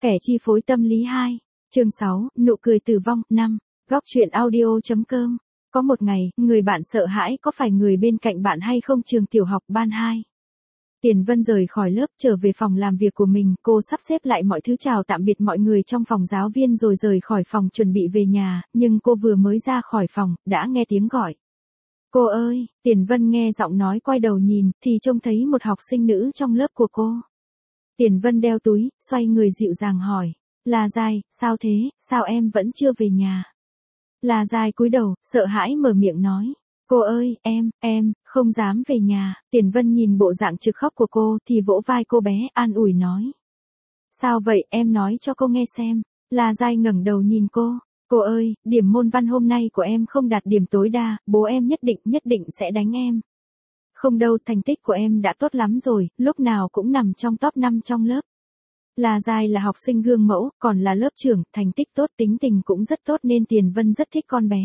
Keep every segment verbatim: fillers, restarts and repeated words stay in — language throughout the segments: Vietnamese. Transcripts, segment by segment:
Kẻ chi phối tâm lý hai. Chương sáu, nụ cười tử vong. năm. Góc truyện audio.com. Có một ngày, người bạn sợ hãi có phải người bên cạnh bạn hay không? Trường tiểu học ban hai. Tiền Vân rời khỏi lớp trở về phòng làm việc của mình, cô sắp xếp lại mọi thứ chào tạm biệt mọi người trong phòng giáo viên rồi rời khỏi phòng chuẩn bị về nhà, nhưng cô vừa mới ra khỏi phòng, đã nghe tiếng gọi. Cô ơi, Tiền Vân nghe giọng nói quay đầu nhìn, thì trông thấy một học sinh nữ trong lớp của cô. Tiền Vân đeo túi, xoay người dịu dàng hỏi, là Giai, sao thế, sao em vẫn chưa về nhà? Là Giai cúi đầu, sợ hãi mở miệng nói. Cô ơi, em, em, không dám về nhà. Tiền Vân nhìn bộ dạng trực khóc của cô thì vỗ vai cô bé, an ủi nói. Sao vậy, em nói cho cô nghe xem. Là Giai ngẩng đầu nhìn cô. Cô ơi, điểm môn văn hôm nay của em không đạt điểm tối đa, bố em nhất định, nhất định sẽ đánh em. Không đâu, thành tích của em đã tốt lắm rồi, lúc nào cũng nằm trong top năm trong lớp. Là Giai là học sinh gương mẫu, còn là lớp trưởng, thành tích tốt, tính tình cũng rất tốt nên Tiền Vân rất thích con bé.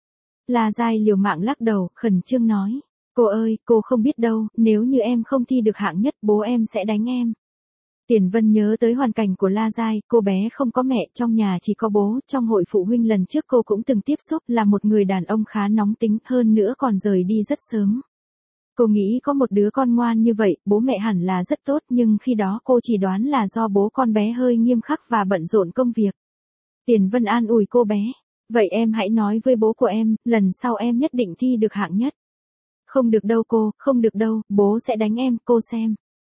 Là Giai liều mạng lắc đầu, khẩn trương nói. Cô ơi, cô không biết đâu, nếu như em không thi được hạng nhất, bố em sẽ đánh em. Tiền Vân nhớ tới hoàn cảnh của La Giai, cô bé không có mẹ, trong nhà chỉ có bố, trong hội phụ huynh lần trước cô cũng từng tiếp xúc, là một người đàn ông khá nóng tính, hơn nữa còn rời đi rất sớm. Cô nghĩ có một đứa con ngoan như vậy, bố mẹ hẳn là rất tốt, nhưng khi đó cô chỉ đoán là do bố con bé hơi nghiêm khắc và bận rộn công việc. Tiền Vân an ủi cô bé. Vậy em hãy nói với bố của em, lần sau em nhất định thi được hạng nhất. Không được đâu cô, không được đâu, bố sẽ đánh em, cô xem.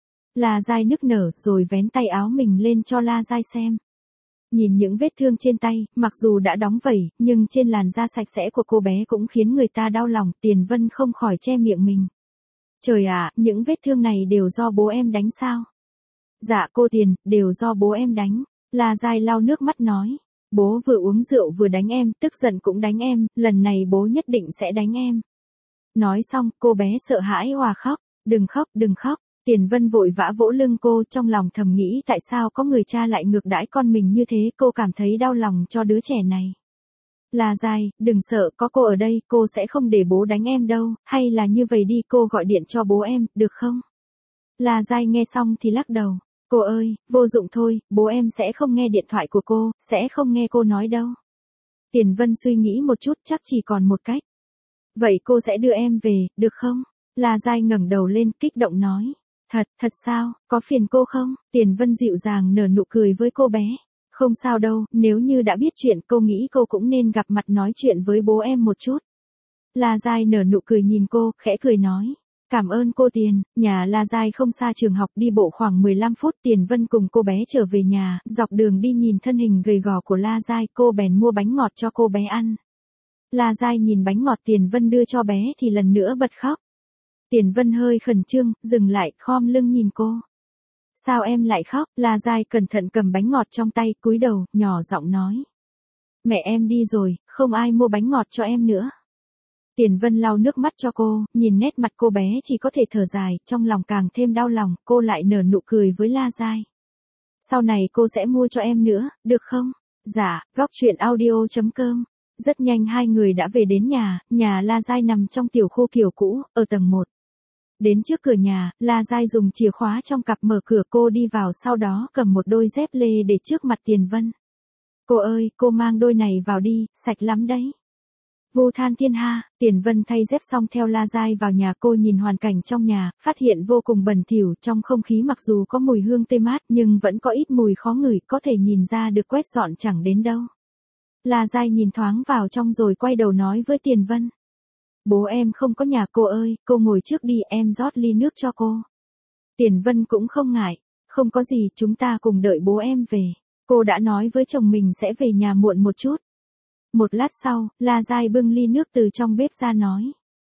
La Giai nức nở rồi vén tay áo mình lên cho La Giai xem. Nhìn những vết thương trên tay, mặc dù đã đóng vẩy, nhưng trên làn da sạch sẽ của cô bé cũng khiến người ta đau lòng, Tiền Vân không khỏi che miệng mình. Trời ạ, những vết thương này đều do bố em đánh sao? Dạ cô Tiền, đều do bố em đánh. La Giai lau nước mắt nói. Bố vừa uống rượu vừa đánh em, tức giận cũng đánh em, lần này bố nhất định sẽ đánh em. Nói xong, cô bé sợ hãi òa khóc. Đừng khóc, đừng khóc. Tiền Vân vội vã vỗ lưng cô, trong lòng thầm nghĩ tại sao có người cha lại ngược đãi con mình như thế, cô cảm thấy đau lòng cho đứa trẻ này. Là Giai, đừng sợ, có cô ở đây, cô sẽ không để bố đánh em đâu, hay là như vậy đi, cô gọi điện cho bố em, được không? Là Giai nghe xong thì lắc đầu. Cô ơi, vô dụng thôi, bố em sẽ không nghe điện thoại của cô, sẽ không nghe cô nói đâu. Tiền Vân suy nghĩ một chút, chắc chỉ còn một cách. Vậy cô sẽ đưa em về, được không? La Giai ngẩng đầu lên, kích động nói. Thật, thật sao, có phiền cô không? Tiền Vân dịu dàng nở nụ cười với cô bé. Không sao đâu, nếu như đã biết chuyện, cô nghĩ cô cũng nên gặp mặt nói chuyện với bố em một chút. La Giai nở nụ cười nhìn cô, khẽ cười nói. Cảm ơn cô Tiền. Nhà La Giai không xa trường học, đi bộ khoảng mười lăm phút. Tiền Vân cùng cô bé trở về nhà, dọc đường đi nhìn thân hình gầy gò của La Giai, cô bèn mua bánh ngọt cho cô bé ăn. La Giai nhìn bánh ngọt Tiền Vân đưa cho bé thì lần nữa bật khóc. Tiền Vân hơi khẩn trương, dừng lại, khom lưng nhìn cô. Sao em lại khóc? La Giai cẩn thận cầm bánh ngọt trong tay, cúi đầu, nhỏ giọng nói. Mẹ em đi rồi, không ai mua bánh ngọt cho em nữa. Tiền Vân lau nước mắt cho cô, nhìn nét mặt cô bé chỉ có thể thở dài, trong lòng càng thêm đau lòng, cô lại nở nụ cười với La Giai. Sau này cô sẽ mua cho em nữa, được không? Dạ, góc truyện audio.com. Rất nhanh hai người đã về đến nhà, nhà La Giai nằm trong tiểu khu kiểu cũ, ở tầng một. Đến trước cửa nhà, La Giai dùng chìa khóa trong cặp mở cửa, cô đi vào, sau đó cầm một đôi dép lê để trước mặt Tiền Vân. Cô ơi, cô mang đôi này vào đi, sạch lắm đấy. Vu than thiên ha. Tiền Vân thay dép xong theo La Giai vào nhà, cô nhìn hoàn cảnh trong nhà, phát hiện vô cùng bẩn thỉu, trong không khí mặc dù có mùi hương tê mát nhưng vẫn có ít mùi khó ngửi, có thể nhìn ra được quét dọn chẳng đến đâu. La Giai nhìn thoáng vào trong rồi quay đầu nói với Tiền Vân. Bố em không có nhà cô ơi, cô ngồi trước đi, em rót ly nước cho cô. Tiền Vân cũng không ngại. Không có gì, chúng ta cùng đợi bố em về. Cô đã nói với chồng mình sẽ về nhà muộn một chút. Một lát sau, La Giai bưng ly nước từ trong bếp ra nói.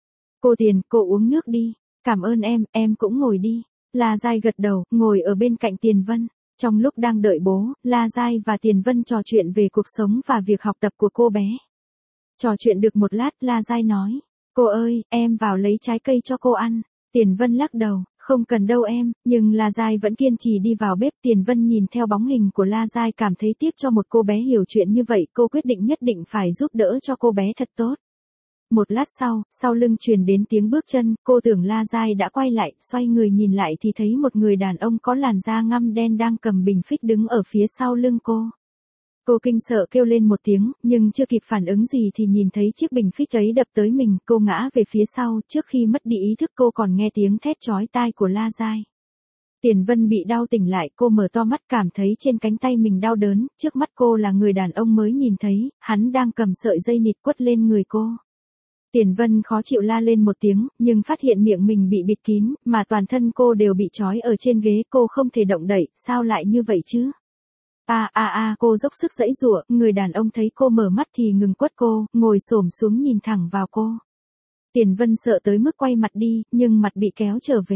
Cô Tiền, cô uống nước đi. Cảm ơn em, em cũng ngồi đi. La Giai gật đầu, ngồi ở bên cạnh Tiền Vân. Trong lúc đang đợi bố, La Giai và Tiền Vân trò chuyện về cuộc sống và việc học tập của cô bé. Trò chuyện được một lát, La Giai nói. Cô ơi, em vào lấy trái cây cho cô ăn. Tiền Vân lắc đầu. Không cần đâu em, nhưng La Giai vẫn kiên trì đi vào bếp. Tiền Vân nhìn theo bóng hình của La Giai cảm thấy tiếc cho một cô bé hiểu chuyện như vậy, cô quyết định nhất định phải giúp đỡ cho cô bé thật tốt. Một lát sau, sau lưng truyền đến tiếng bước chân, cô tưởng La Giai đã quay lại, xoay người nhìn lại thì thấy một người đàn ông có làn da ngăm đen đang cầm bình phích đứng ở phía sau lưng cô. Cô kinh sợ kêu lên một tiếng, nhưng chưa kịp phản ứng gì thì nhìn thấy chiếc bình phích ấy đập tới mình, cô ngã về phía sau, trước khi mất đi ý thức cô còn nghe tiếng thét chói tai của La Giai. Tiền Vân bị đau tỉnh lại, cô mở to mắt cảm thấy trên cánh tay mình đau đớn, trước mắt cô là người đàn ông mới nhìn thấy, hắn đang cầm sợi dây nịt quất lên người cô. Tiền Vân khó chịu la lên một tiếng, nhưng phát hiện miệng mình bị bịt kín, mà toàn thân cô đều bị trói ở trên ghế, cô không thể động đậy, sao lại như vậy chứ? A a a, cô dốc sức giãy giụa, người đàn ông thấy cô mở mắt thì ngừng quất cô, ngồi xổm xuống nhìn thẳng vào cô. Tiền Vân sợ tới mức quay mặt đi, nhưng mặt bị kéo trở về.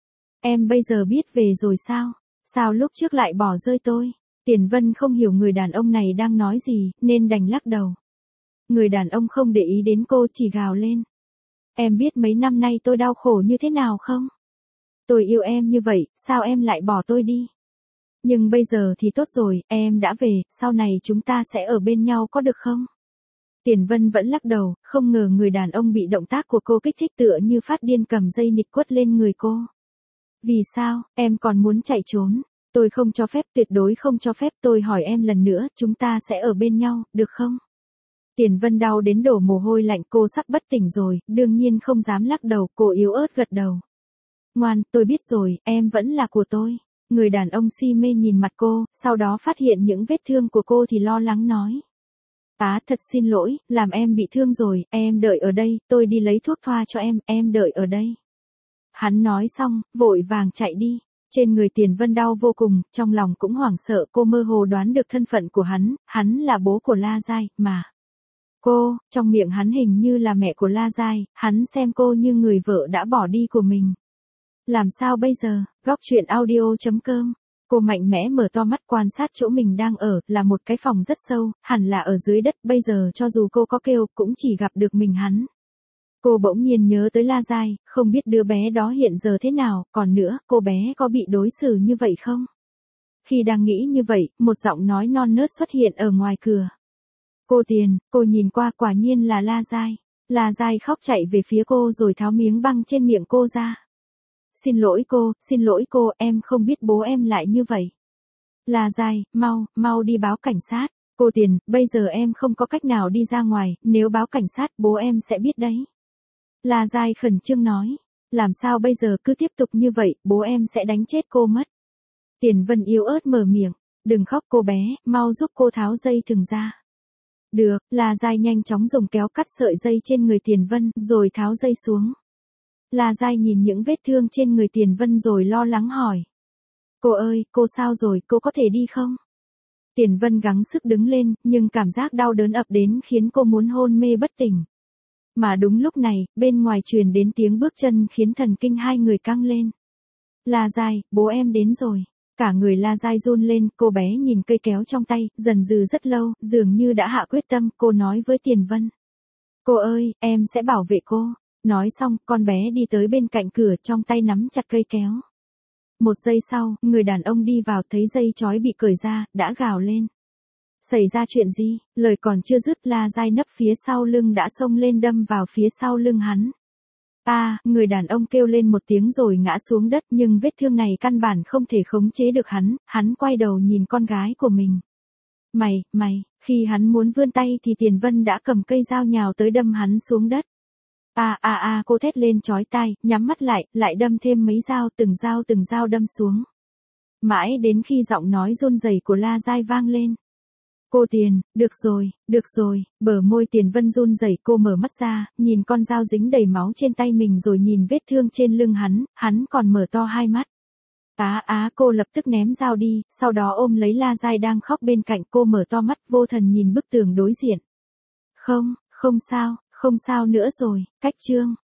Em bây giờ biết về rồi sao? Sao lúc trước lại bỏ rơi tôi? Tiền Vân không hiểu người đàn ông này đang nói gì, nên đành lắc đầu. Người đàn ông không để ý đến cô, chỉ gào lên. Em biết mấy năm nay tôi đau khổ như thế nào không? Tôi yêu em như vậy, sao em lại bỏ tôi đi? Nhưng bây giờ thì tốt rồi, em đã về, sau này chúng ta sẽ ở bên nhau có được không? Tiền Vân vẫn lắc đầu, không ngờ người đàn ông bị động tác của cô kích thích tựa như phát điên cầm dây nịt quất lên người cô. Vì sao, em còn muốn chạy trốn? Tôi không cho phép, tuyệt đối không cho phép, tôi hỏi em lần nữa, chúng ta sẽ ở bên nhau, được không? Tiền Vân đau đến đổ mồ hôi lạnh, cô sắp bất tỉnh rồi, đương nhiên không dám lắc đầu, cô yếu ớt gật đầu. Ngoan, tôi biết rồi, em vẫn là của tôi. Người đàn ông si mê nhìn mặt cô, sau đó phát hiện những vết thương của cô thì lo lắng nói. Á, thật xin lỗi, làm em bị thương rồi, em đợi ở đây, tôi đi lấy thuốc thoa cho em, em đợi ở đây. Hắn nói xong, vội vàng chạy đi. Trên người Tiền Vân đau vô cùng, trong lòng cũng hoảng sợ, cô mơ hồ đoán được thân phận của hắn, hắn là bố của La Giai, mà. Cô, trong miệng hắn hình như là mẹ của La Giai, hắn xem cô như người vợ đã bỏ đi của mình. Làm sao bây giờ? Góc truyện audio chấm com. Cô mạnh mẽ mở to mắt quan sát chỗ mình đang ở, là một cái phòng rất sâu, hẳn là ở dưới đất, bây giờ cho dù cô có kêu, cũng chỉ gặp được mình hắn. Cô bỗng nhiên nhớ tới La Giai, không biết đứa bé đó hiện giờ thế nào, còn nữa, cô bé có bị đối xử như vậy không? Khi đang nghĩ như vậy, một giọng nói non nớt xuất hiện ở ngoài cửa. Cô Tiền, cô nhìn qua quả nhiên là La Giai. La Giai khóc chạy về phía cô rồi tháo miếng băng trên miệng cô ra. Xin lỗi cô, xin lỗi cô, em không biết bố em lại như vậy. La Giai, mau, mau đi báo cảnh sát. Cô Tiền, bây giờ em không có cách nào đi ra ngoài, nếu báo cảnh sát bố em sẽ biết đấy. La Giai khẩn trương nói, làm sao bây giờ cứ tiếp tục như vậy, bố em sẽ đánh chết cô mất. Tiền Vân yếu ớt mở miệng, đừng khóc cô bé, mau giúp cô tháo dây thừng ra. Được, La Giai nhanh chóng dùng kéo cắt sợi dây trên người Tiền Vân, rồi tháo dây xuống. La Giai nhìn những vết thương trên người Tiền Vân rồi lo lắng hỏi. Cô ơi, cô sao rồi, cô có thể đi không? Tiền Vân gắng sức đứng lên, nhưng cảm giác đau đớn ập đến khiến cô muốn hôn mê bất tỉnh. Mà đúng lúc này, bên ngoài truyền đến tiếng bước chân khiến thần kinh hai người căng lên. La Giai, bố em đến rồi. Cả người La Giai run lên, cô bé nhìn cây kéo trong tay, dần dừ rất lâu, dường như đã hạ quyết tâm, cô nói với Tiền Vân. Cô ơi, em sẽ bảo vệ cô. Nói xong, con bé đi tới bên cạnh cửa, trong tay nắm chặt cây kéo. Một giây sau, người đàn ông đi vào thấy dây chói bị cởi ra, đã gào lên. Xảy ra chuyện gì? Lời còn chưa dứt, La Giai nấp phía sau lưng đã xông lên đâm vào phía sau lưng hắn. A, à, người đàn ông kêu lên một tiếng rồi ngã xuống đất, nhưng vết thương này căn bản không thể khống chế được hắn, hắn quay đầu nhìn con gái của mình. Mày, mày, khi hắn muốn vươn tay thì Tiền Vân đã cầm cây dao nhào tới đâm hắn xuống đất. A a a, cô thét lên chói tai, nhắm mắt lại, lại đâm thêm mấy dao, từng dao từng dao đâm xuống. Mãi đến khi giọng nói run rẩy của La Giai vang lên. Cô Tiền, được rồi, được rồi, bờ môi Tiền Vân run rẩy, cô mở mắt ra, nhìn con dao dính đầy máu trên tay mình rồi nhìn vết thương trên lưng hắn, hắn còn mở to hai mắt. Á á, cô lập tức ném dao đi, sau đó ôm lấy La Giai đang khóc bên cạnh, cô mở to mắt vô thần nhìn bức tường đối diện. Không, không sao, không sao nữa rồi, cách chương.